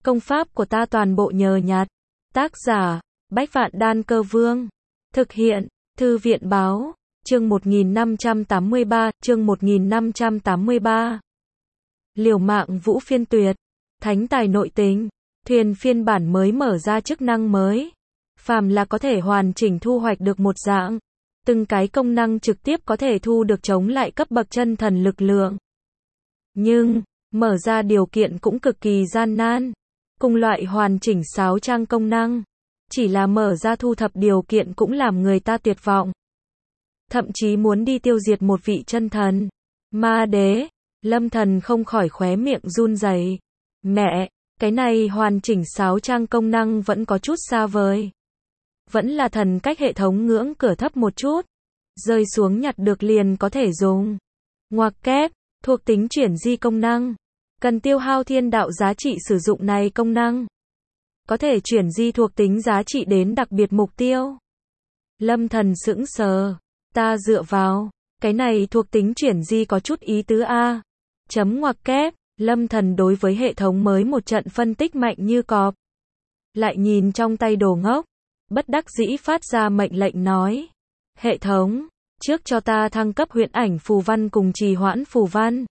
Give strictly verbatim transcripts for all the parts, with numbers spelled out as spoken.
Công pháp của ta toàn bộ nhờ nhặt. Tác giả, Bách Vạn Đan Cơ Vương. Thực hiện, Thư viện Báo. Chương một nghìn năm trăm tám mươi ba, chương một nghìn năm trăm tám mươi ba. Liều mạng Vũ Phiên Tuyệt. Thánh tài nội tính. Thuyền phiên bản mới mở ra chức năng mới. Phàm là có thể hoàn chỉnh thu hoạch được một dạng. Từng cái công năng trực tiếp có thể thu được chống lại cấp bậc chân thần lực lượng. Nhưng, mở ra điều kiện cũng cực kỳ gian nan. Cùng loại hoàn chỉnh sáu trang công năng. Chỉ là mở ra thu thập điều kiện cũng làm người ta tuyệt vọng. Thậm chí muốn đi tiêu diệt một vị chân thần. Ma đế, Lâm Thần không khỏi khóe miệng run rẩy. Mẹ, cái này hoàn chỉnh sáu trang công năng vẫn có chút xa vời. Vẫn là thần cách hệ thống ngưỡng cửa thấp một chút. Rơi xuống nhặt được liền có thể dùng. Ngoặc kép, thuộc tính chuyển di công năng. Cần tiêu hao thiên đạo giá trị sử dụng này công năng. Có thể chuyển di thuộc tính giá trị đến đặc biệt mục tiêu. Lâm Thần sững sờ. Ta dựa vào, cái này thuộc tính chuyển di có chút ý tứ a. Chấm ngoặc kép, Lâm Thần đối với hệ thống mới một trận phân tích mạnh như cọp. Lại nhìn trong tay đồ ngốc, bất đắc dĩ phát ra mệnh lệnh nói. Hệ thống, trước cho ta thăng cấp huyễn ảnh phù văn cùng trì hoãn phù văn.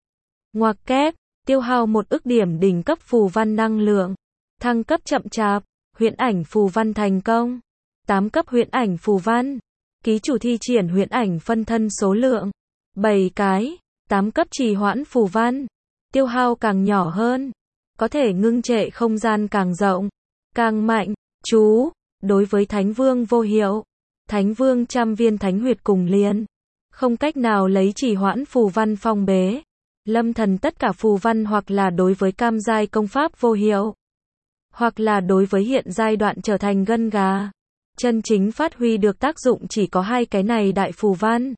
Ngoặc kép, tiêu hao một ức điểm đỉnh cấp phù văn năng lượng. Thăng cấp chậm chạp, huyễn ảnh phù văn thành công. tám cấp huyễn ảnh phù văn. Ký chủ thi triển huyễn ảnh phân thân số lượng bảy cái. tám cấp trì hoãn phù văn. Tiêu hao càng nhỏ hơn. Có thể ngưng trệ không gian càng rộng, càng mạnh. Chú, đối với Thánh Vương vô hiệu. Thánh Vương trăm viên thánh huyệt cùng liền. Không cách nào lấy trì hoãn phù văn phong bế. Lâm Thần tất cả phù văn hoặc là đối với cam giai công pháp vô hiệu. Hoặc là đối với hiện giai đoạn trở thành gân gà. Chân chính phát huy được tác dụng chỉ có hai cái này đại phù văn.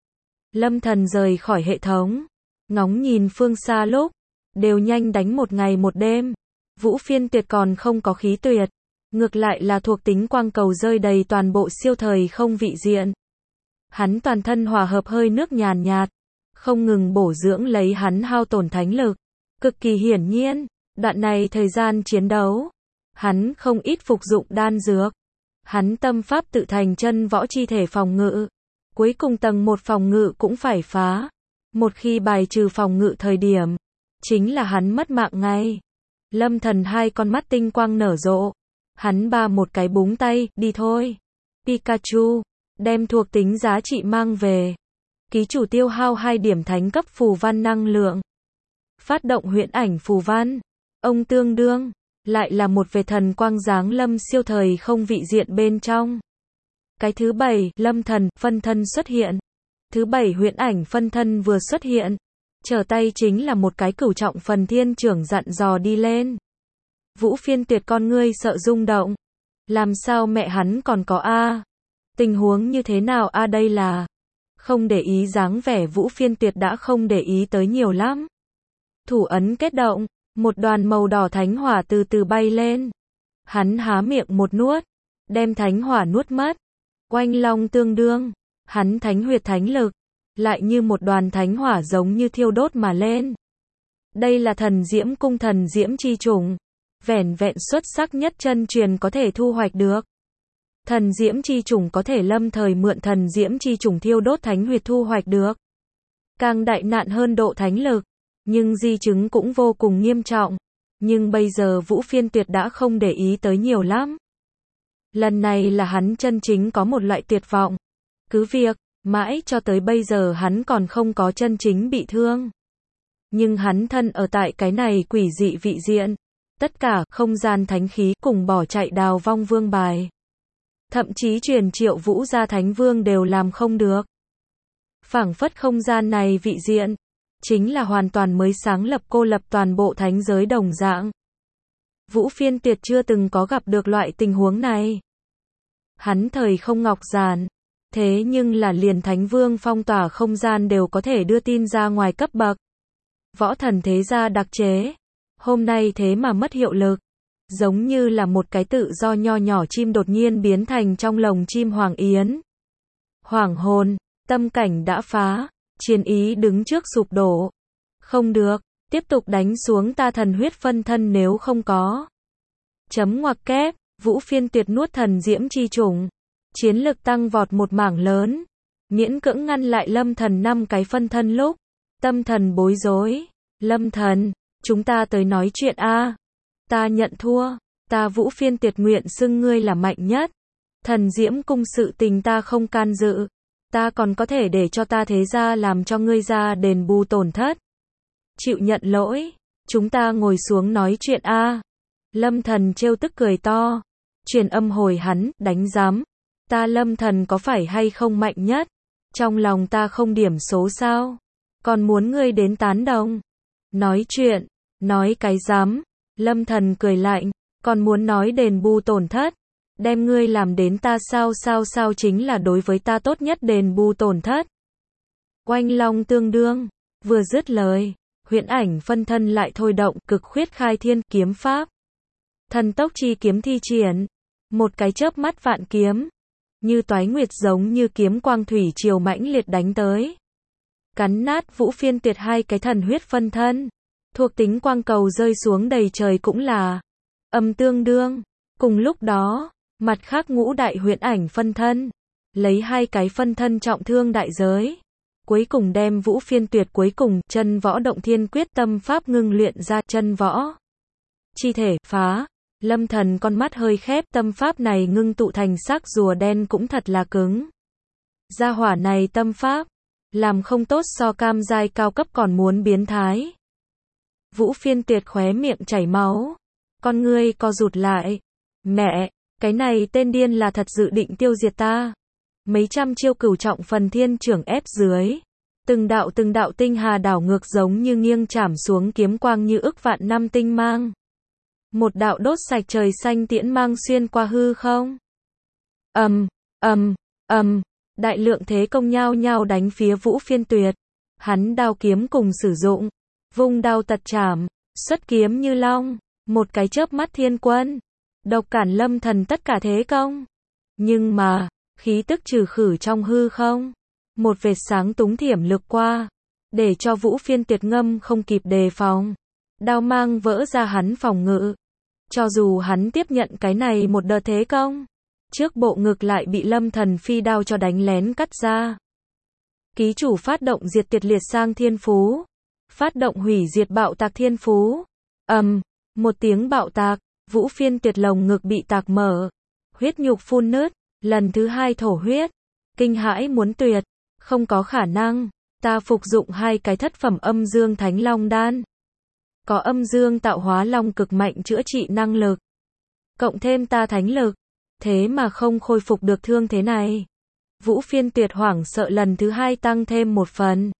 Lâm Thần rời khỏi hệ thống. Ngóng nhìn phương xa lúc. Đều nhanh đánh một ngày một đêm. Vũ Phiên Tuyệt còn không có khí tuyệt. Ngược lại là thuộc tính quang cầu rơi đầy toàn bộ siêu thời không vị diện. Hắn toàn thân hòa hợp hơi nước nhàn nhạt. Không ngừng bổ dưỡng lấy hắn hao tổn thánh lực. Cực kỳ hiển nhiên. Đoạn này thời gian chiến đấu. Hắn không ít phục dụng đan dược. Hắn tâm pháp tự thành chân võ chi thể phòng ngự. Cuối cùng tầng một phòng ngự cũng phải phá. Một khi bài trừ phòng ngự thời điểm. Chính là hắn mất mạng ngay. Lâm Thần hai con mắt tinh quang nở rộ. Hắn ba một cái búng tay, đi thôi. Pikachu, đem thuộc tính giá trị mang về. Ký chủ tiêu hao hai điểm thánh cấp phù văn năng lượng. Phát động huyễn ảnh phù văn. Ông tương đương, lại là một về thần quang giáng lâm siêu thời không vị diện bên trong. Cái thứ bảy, Lâm Thần, phân thân xuất hiện. Thứ bảy huyễn ảnh phân thân vừa xuất hiện. Trở tay chính là một cái cửu trọng phần thiên trưởng dặn dò đi lên. Vũ Phiên Tuyệt con ngươi sợ rung động. Làm sao mẹ hắn còn có A? Tình huống như thế nào A đây là? Không để ý dáng vẻ Vũ Phiên Tuyệt đã không để ý tới nhiều lắm. Thủ ấn kết động. Một đoàn màu đỏ thánh hỏa từ từ bay lên. Hắn há miệng một nuốt. Đem thánh hỏa nuốt mất. Oanh long tương đương. Hắn thánh huyệt thánh lực. Lại như một đoàn thánh hỏa giống như thiêu đốt mà lên. Đây là thần diễm cung thần diễm chi chủng. Vẻn vẹn xuất sắc nhất chân truyền có thể thu hoạch được. Thần diễm chi chủng có thể lâm thời mượn thần diễm chi chủng thiêu đốt thánh huyệt thu hoạch được. Càng đại nạn hơn độ thánh lực. Nhưng di chứng cũng vô cùng nghiêm trọng. Nhưng bây giờ Vũ Phiên Tuyệt đã không để ý tới nhiều lắm. Lần này là hắn chân chính có một loại tuyệt vọng. Cứ việc, mãi cho tới bây giờ hắn còn không có chân chính bị thương. Nhưng hắn thân ở tại cái này quỷ dị vị diện. Tất cả không gian thánh khí cùng bỏ chạy đào vong vương bài. Thậm chí truyền triệu vũ gia thánh vương đều làm không được. Phảng phất không gian này vị diện. Chính là hoàn toàn mới sáng lập cô lập toàn bộ thánh giới đồng dạng. Vũ Phiên Tuyệt chưa từng có gặp được loại tình huống này. Hắn thời không ngọc giản. Thế nhưng là liền thánh vương phong tỏa không gian đều có thể đưa tin ra ngoài cấp bậc. Võ thần thế gia đặc chế. Hôm nay thế mà mất hiệu lực. Giống như là một cái tự do nho nhỏ chim đột nhiên biến thành trong lồng chim hoàng yến. Hoàng hồn, tâm cảnh đã phá. Chiến ý đứng trước sụp đổ. Không được, Tiếp tục đánh xuống ta thần huyết phân thân nếu không có. Chấm ngoặc kép, Vũ Phiên Tuyệt nuốt thần diễm chi trùng. Chiến lực tăng vọt một mảng lớn. Miễn cưỡng ngăn lại Lâm Thần năm cái phân thân lúc. Tâm thần bối rối. Lâm Thần, chúng ta tới nói chuyện a. Ta nhận thua. Ta Vũ Phiên Tuyệt nguyện xưng ngươi là mạnh nhất. Thần diễm cung sự tình ta không can dự. Ta còn có thể để cho ta thế gia làm cho ngươi ra đền bù tổn thất. Chịu nhận lỗi. Chúng ta ngồi xuống nói chuyện a. Lâm Thần trêu tức cười to. Truyền âm hồi hắn, đánh giám. Ta Lâm Thần có phải hay không mạnh nhất? Trong lòng ta không điểm số sao? Còn muốn ngươi đến tán đồng? Nói chuyện. Nói cái giám. Lâm Thần cười lạnh. Còn muốn nói đền bù tổn thất? Đem ngươi làm đến ta sao sao sao chính là đối với ta tốt nhất đền bù tổn thất. Oanh long tương đương. Vừa dứt lời. Huyễn ảnh phân thân lại thôi động cực khuyết khai thiên kiếm pháp. Thần tốc chi kiếm thi triển. Một cái chớp mắt vạn kiếm. Như toái nguyệt giống như kiếm quang thủy triều mãnh liệt đánh tới. Cắn nát Vũ Phiên Tuyệt hai cái thần huyết phân thân. Thuộc tính quang cầu rơi xuống đầy trời cũng là âm tương đương. Cùng lúc đó, mặt khác ngũ đại huyễn ảnh phân thân. Lấy hai cái phân thân trọng thương đại giới. Cuối cùng đem Vũ Phiên Tuyệt cuối cùng chân võ động thiên quyết tâm pháp ngưng luyện ra chân võ. Chi thể phá. Lâm Thần con mắt hơi khép, tâm pháp này ngưng tụ thành xác rùa đen cũng thật là cứng. Gia hỏa này tâm pháp, làm không tốt so cam giai cao cấp còn muốn biến thái. Vũ Phiên Tuyệt khóe miệng chảy máu. Con ngươi co rụt lại. Mẹ, cái này tên điên là thật dự định tiêu diệt ta. Mấy trăm chiêu cửu trọng phần thiên trưởng ép dưới. Từng đạo từng đạo tinh hà đảo ngược giống như nghiêng chảm xuống kiếm quang như ức vạn năm tinh mang. Một đạo đốt sạch trời xanh tiễn mang xuyên qua hư không. Ầm, ầm, ầm, đại lượng thế công nhao nhao đánh phía Vũ Phiên Tuyệt. Hắn đao kiếm cùng sử dụng, vung đao tật chảm, xuất kiếm như long, một cái chớp mắt thiên quân, độc cản Lâm Thần tất cả thế công. Nhưng mà, khí tức trừ khử trong hư không, một vệt sáng túng thiểm lược qua, để cho Vũ Phiên Tuyệt ngâm không kịp đề phòng. Đao mang vỡ ra hắn phòng ngự. Cho dù hắn tiếp nhận cái này một đợt thế công, trước bộ ngực lại bị Lâm Thần phi đao cho đánh lén cắt ra. Ký chủ phát động diệt tuyệt liệt sang thiên phú. Phát động hủy diệt bạo tạc thiên phú. Ầm, um, một tiếng bạo tạc, Vũ Phiên Tuyệt lồng ngực bị tạc mở. Huyết nhục phun nứt, lần thứ hai thổ huyết. Kinh hãi muốn tuyệt, không có khả năng, ta phục dụng hai cái thất phẩm âm dương thánh long đan. Có âm dương tạo hóa long cực mạnh chữa trị năng lực. Cộng thêm ta thánh lực. Thế mà không khôi phục được thương thế này. Vũ Phiên Tuyệt hoảng sợ lần thứ hai tăng thêm một phần.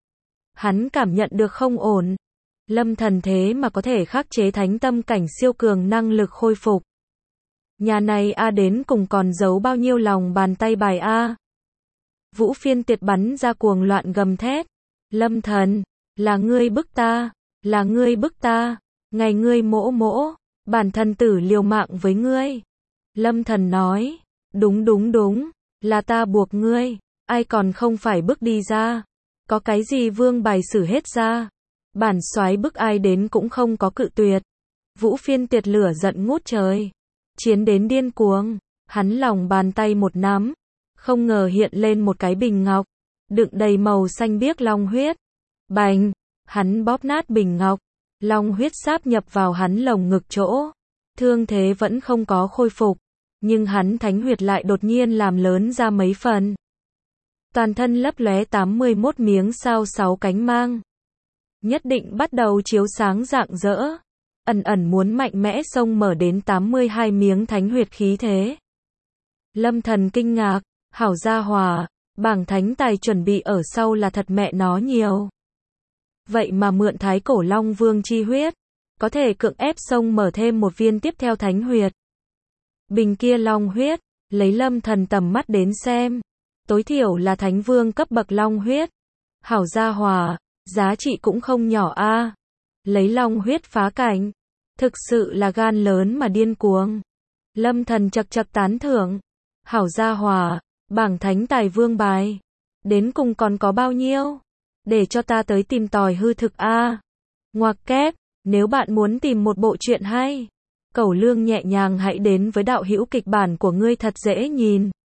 Hắn cảm nhận được không ổn. Lâm Thần thế mà có thể khắc chế thánh tâm cảnh siêu cường năng lực khôi phục. Nhà này a đến cùng còn giấu bao nhiêu lòng bàn tay bài a. Vũ Phiên Tuyệt bắn ra cuồng loạn gầm thét. Lâm Thần, là ngươi bức ta. Là ngươi bức ta, ngày ngươi mỗ mỗ, bản thân tử liều mạng với ngươi. Lâm Thần nói, đúng đúng đúng, là ta buộc ngươi, ai còn không phải bức đi ra. Có cái gì vương bài xử hết ra. Bản soái bức ai đến cũng không có cự tuyệt. Vũ Phiên Tuyệt lửa giận ngút trời. Chiến đến điên cuồng, hắn lòng bàn tay một nắm. Không ngờ hiện lên một cái bình ngọc, đựng đầy màu xanh biếc long huyết. Bành! Hắn bóp nát bình ngọc, long huyết sáp nhập vào hắn lồng ngực chỗ. Thương thế vẫn không có khôi phục, nhưng hắn thánh huyệt lại đột nhiên làm lớn ra mấy phần. Toàn thân lấp lóe tám mươi mốt miếng sao sáu cánh mang. Nhất định bắt đầu chiếu sáng rạng rỡ. Ẩn ẩn muốn mạnh mẽ xông mở đến tám mươi hai miếng thánh huyệt khí thế. Lâm Thần kinh ngạc, hảo gia hòa, bảng thánh tài chuẩn bị ở sau là thật mẹ nó nhiều. Vậy mà mượn thái cổ long vương chi huyết, có thể cưỡng ép xông mở thêm một viên tiếp theo thánh huyệt. Bình kia long huyết, lấy Lâm Thần tầm mắt đến xem, tối thiểu là thánh vương cấp bậc long huyết. Hảo gia hòa, giá trị cũng không nhỏ a. Lấy long huyết phá cảnh, thực sự là gan lớn mà điên cuồng. Lâm Thần chậc chậc tán thưởng. Hảo gia hòa, bảng thánh tài vương bài, đến cùng còn có bao nhiêu? Để cho ta tới tìm tòi hư thực a. Ngoặc kép, nếu bạn muốn tìm một bộ truyện hay, cẩu lương nhẹ nhàng hãy đến với đạo hữu kịch bản của ngươi thật dễ nhìn.